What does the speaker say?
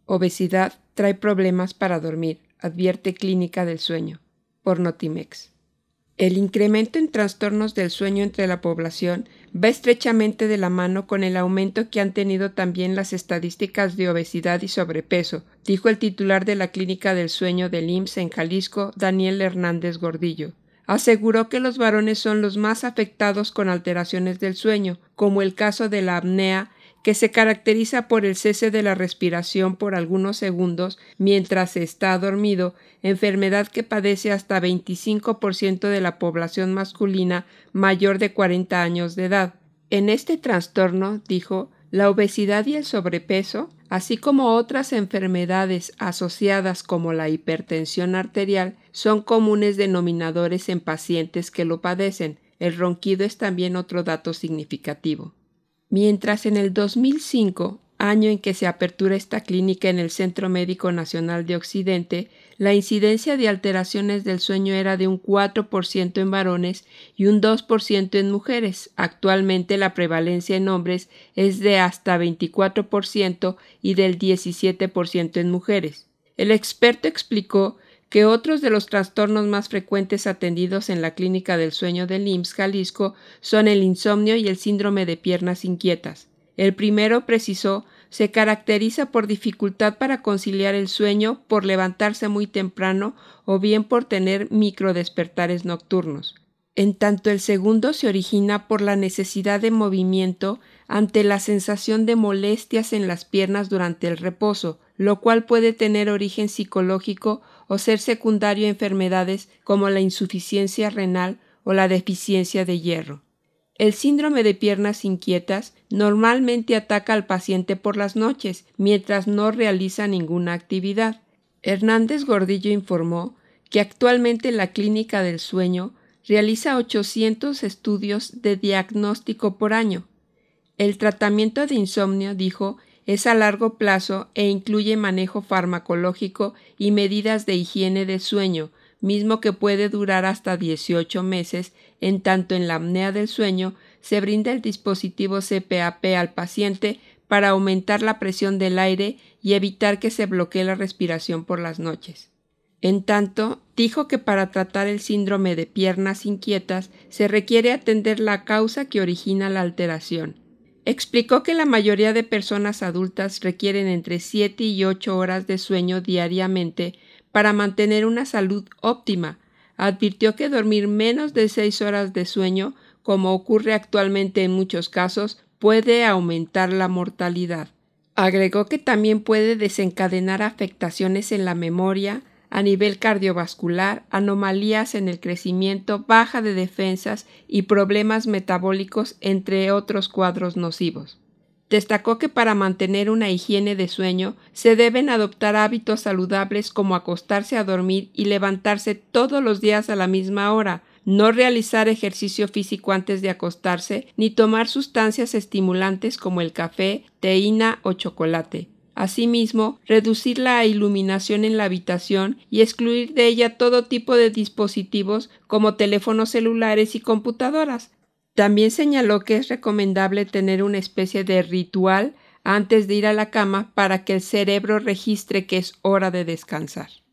Obesidad trae problemas para dormir, advierte Clínica del Sueño, por Notimex. El incremento en trastornos del sueño entre la población va estrechamente de la mano con el aumento que han tenido también las estadísticas de obesidad y sobrepeso, dijo el titular de la Clínica del Sueño del IMSS en Jalisco, Daniel Hernández Gordillo. Aseguró que los varones son los más afectados con alteraciones del sueño, como el caso de la apnea, que se caracteriza por el cese de la respiración por algunos segundos mientras se está dormido, enfermedad que padece hasta 25% de la población masculina mayor de 40 años de edad. En este trastorno, dijo, la obesidad y el sobrepeso, así como otras enfermedades asociadas como la hipertensión arterial, son comunes denominadores en pacientes que lo padecen. El ronquido es también otro dato significativo. Mientras en el 2005, año en que se apertura esta clínica en el Centro Médico Nacional de Occidente, la incidencia de alteraciones del sueño era de un 4% en varones y un 2% en mujeres. Actualmente la prevalencia en hombres es de hasta 24% y del 17% en mujeres. El experto explicó que otros de los trastornos más frecuentes atendidos en la Clínica del Sueño del IMSS Jalisco son el insomnio y el síndrome de piernas inquietas. El primero, precisó, se caracteriza por dificultad para conciliar el sueño, por levantarse muy temprano o bien por tener microdespertares nocturnos. En tanto el segundo se origina por la necesidad de movimiento ante la sensación de molestias en las piernas durante el reposo, lo cual puede tener origen psicológico o ser secundario a enfermedades como la insuficiencia renal o la deficiencia de hierro. El síndrome de piernas inquietas normalmente ataca al paciente por las noches, mientras no realiza ninguna actividad. Hernández Gordillo informó que actualmente la Clínica del Sueño realiza 800 estudios de diagnóstico por año. El tratamiento de insomnio, dijo, es a largo plazo e incluye manejo farmacológico y medidas de higiene de sueño, mismo que puede durar hasta 18 meses, en tanto en la apnea del sueño se brinda el dispositivo CPAP al paciente para aumentar la presión del aire y evitar que se bloquee la respiración por las noches. En tanto, dijo que para tratar el síndrome de piernas inquietas se requiere atender la causa que origina la alteración. Explicó que la mayoría de personas adultas requieren entre 7 y 8 horas de sueño diariamente para mantener una salud óptima. Advirtió que dormir menos de 6 horas de sueño, como ocurre actualmente en muchos casos, puede aumentar la mortalidad. Agregó que también puede desencadenar afectaciones en la memoria, a nivel cardiovascular, anomalías en el crecimiento, baja de defensas y problemas metabólicos, entre otros cuadros nocivos. Destacó que para mantener una higiene de sueño se deben adoptar hábitos saludables como acostarse a dormir y levantarse todos los días a la misma hora, no realizar ejercicio físico antes de acostarse, ni tomar sustancias estimulantes como el café, teína o chocolate. Asimismo, reducir la iluminación en la habitación y excluir de ella todo tipo de dispositivos como teléfonos celulares y computadoras. También señaló que es recomendable tener una especie de ritual antes de ir a la cama para que el cerebro registre que es hora de descansar.